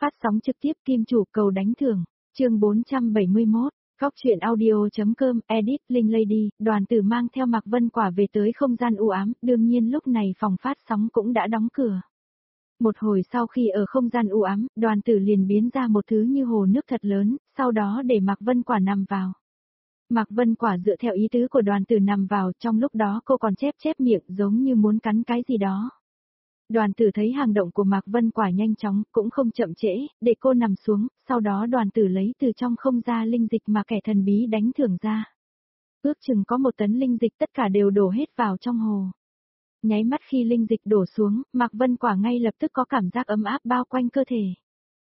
Phát sóng trực tiếp Kim Chủ cầu đánh thưởng, chương 471, Góc truyện audio.com, edit, Linh Lady, Đoàn Tử mang theo Mạc Vân Quả về tới không gian u ám, đương nhiên lúc này phòng phát sóng cũng đã đóng cửa. Một hồi sau khi ở không gian u ám, Đoàn Tử liền biến ra một thứ như hồ nước thật lớn, sau đó để Mạc Vân Quả nằm vào. Mạc Vân Quả dựa theo ý tứ của Đoàn Tử nằm vào, trong lúc đó cô còn chép miệng giống như muốn cắn cái gì đó. Đoàn Tử thấy hành động của Mạc Vân Quả nhanh chóng, cũng không chậm trễ, để cô nằm xuống, sau đó Đoàn Tử lấy từ trong không gian linh dịch mà kẻ thần bí đánh thưởng ra. Ước chừng có 1 tấn linh dịch tất cả đều đổ hết vào trong hồ. Nháy mắt khi linh dịch đổ xuống, Mạc Vân Quả ngay lập tức có cảm giác ấm áp bao quanh cơ thể.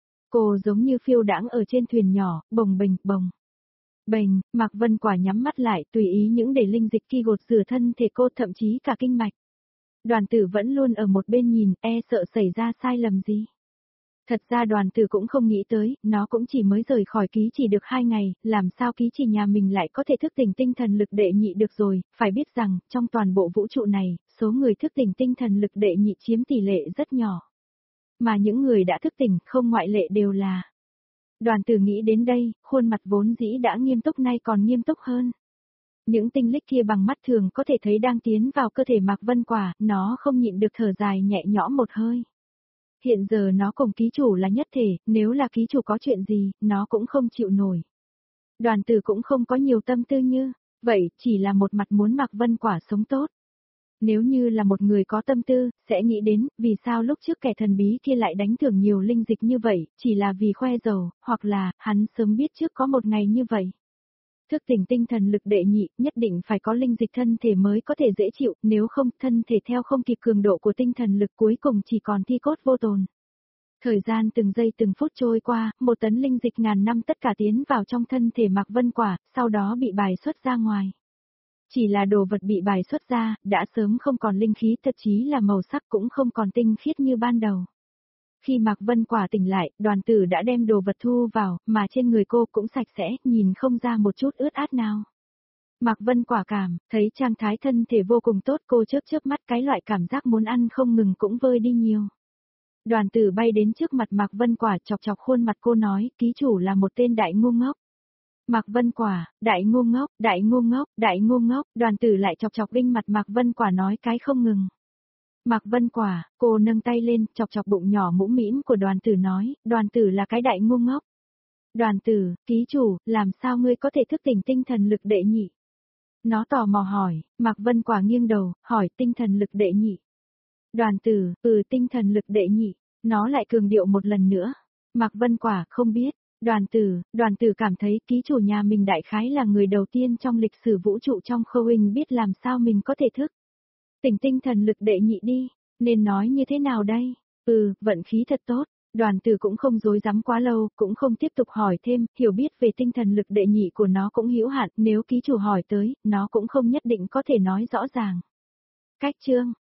Cô giống như phiêu đãng ở trên thuyền nhỏ, bồng bềnh, bồng bềnh, Mạc Vân Quả nhắm mắt lại, tùy ý những để linh dịch kia gột rửa thân thể cô, thậm chí cả kinh mạch. Đoàn Tử vẫn luôn ở một bên nhìn, sợ xảy ra sai lầm gì. Thật ra Đoàn Tử cũng không nghĩ tới, nó cũng chỉ mới rời khỏi ký chỉ được 2 ngày, làm sao ký chỉ nhà mình lại có thể thức tỉnh tinh thần lực đệ nhị được rồi, phải biết rằng, trong toàn bộ vũ trụ này, số người thức tỉnh tinh thần lực đệ nhị chiếm tỷ lệ rất nhỏ. Mà những người đã thức tỉnh, không ngoại lệ đều là. Đoàn Tử nghĩ đến đây, khuôn mặt vốn dĩ đã nghiêm túc nay còn nghiêm túc hơn. Những tinh linh kia bằng mắt thường có thể thấy đang tiến vào cơ thể Mạc Vân Quả, nó không nhịn được thở dài nhẹ nhõm một hơi. Hiện giờ nó cùng ký chủ là nhất thể, nếu là ký chủ có chuyện gì, nó cũng không chịu nổi. Đoàn Tử cũng không có nhiều tâm tư như vậy, chỉ là một mặt muốn Mạc Vân Quả sống tốt. Nếu như là một người có tâm tư, sẽ nghĩ đến, vì sao lúc trước kẻ thần bí kia lại đánh thưởng nhiều linh dịch như vậy, chỉ là vì khoe giàu, hoặc là, hắn sớm biết trước có một ngày như vậy. Thức tỉnh tinh thần lực đệ nhị, nhất định phải có linh dịch thân thể mới có thể dễ chịu, nếu không, thân thể theo không kịp cường độ của tinh thần lực cuối cùng chỉ còn thi cốt vô tồn. Thời gian từng giây từng phút trôi qua, 1 tấn linh dịch ngàn năm tất cả tiến vào trong thân thể Mạc Vân Quả, sau đó bị bài xuất ra ngoài. Chỉ là đồ vật bị bài xuất ra, đã sớm không còn linh khí, thậm chí là màu sắc cũng không còn tinh khiết như ban đầu. Khi Mạc Vân Quả tỉnh lại, Đoàn Tử đã đem đồ vật thu vào, mà trên người cô cũng sạch sẽ, nhìn không ra một chút ướt át nào. Mạc Vân Quả thấy trạng thái thân thể vô cùng tốt, cô chớp mắt, cái loại cảm giác muốn ăn không ngừng cũng vơi đi nhiều. Đoàn Tử bay đến trước mặt Mạc Vân Quả, chọc khuôn mặt cô nói, ký chủ là một tên đại ngu ngốc. Mạc Vân Quả, đại ngu ngốc, đại ngu ngốc, đại ngu ngốc, Đoàn Tử lại chọc đinh mặt Mạc Vân Quả nói cái không ngừng. Mạc Vân Quả, cô nâng tay lên, chọc bụng nhỏ mũm mĩm của Đoàn Tử nói, Đoàn Tử là cái đại ngu ngốc. Đoàn Tử, ký chủ, làm sao ngươi có thể thức tỉnh tinh thần lực đệ nhị? Nó tò mò hỏi, Mạc Vân Quả nghiêng đầu, hỏi tinh thần lực đệ nhị. Đoàn Tử, tinh thần lực đệ nhị, nó lại cường điệu một lần nữa. Mạc Vân Quả, không biết. Đoàn Tử cảm thấy ký chủ nhà mình đại khái là người đầu tiên trong lịch sử vũ trụ trong khâu hình biết làm sao mình có thể thức tỉnh tinh thần lực đệ nhị đi, nên nói như thế nào đây? Vận khí thật tốt. Đoàn Tử cũng không dối dám quá lâu, cũng không tiếp tục hỏi thêm, hiểu biết về tinh thần lực đệ nhị của nó cũng hữu hạn, nếu ký chủ hỏi tới, nó cũng không nhất định có thể nói rõ ràng. Cách chương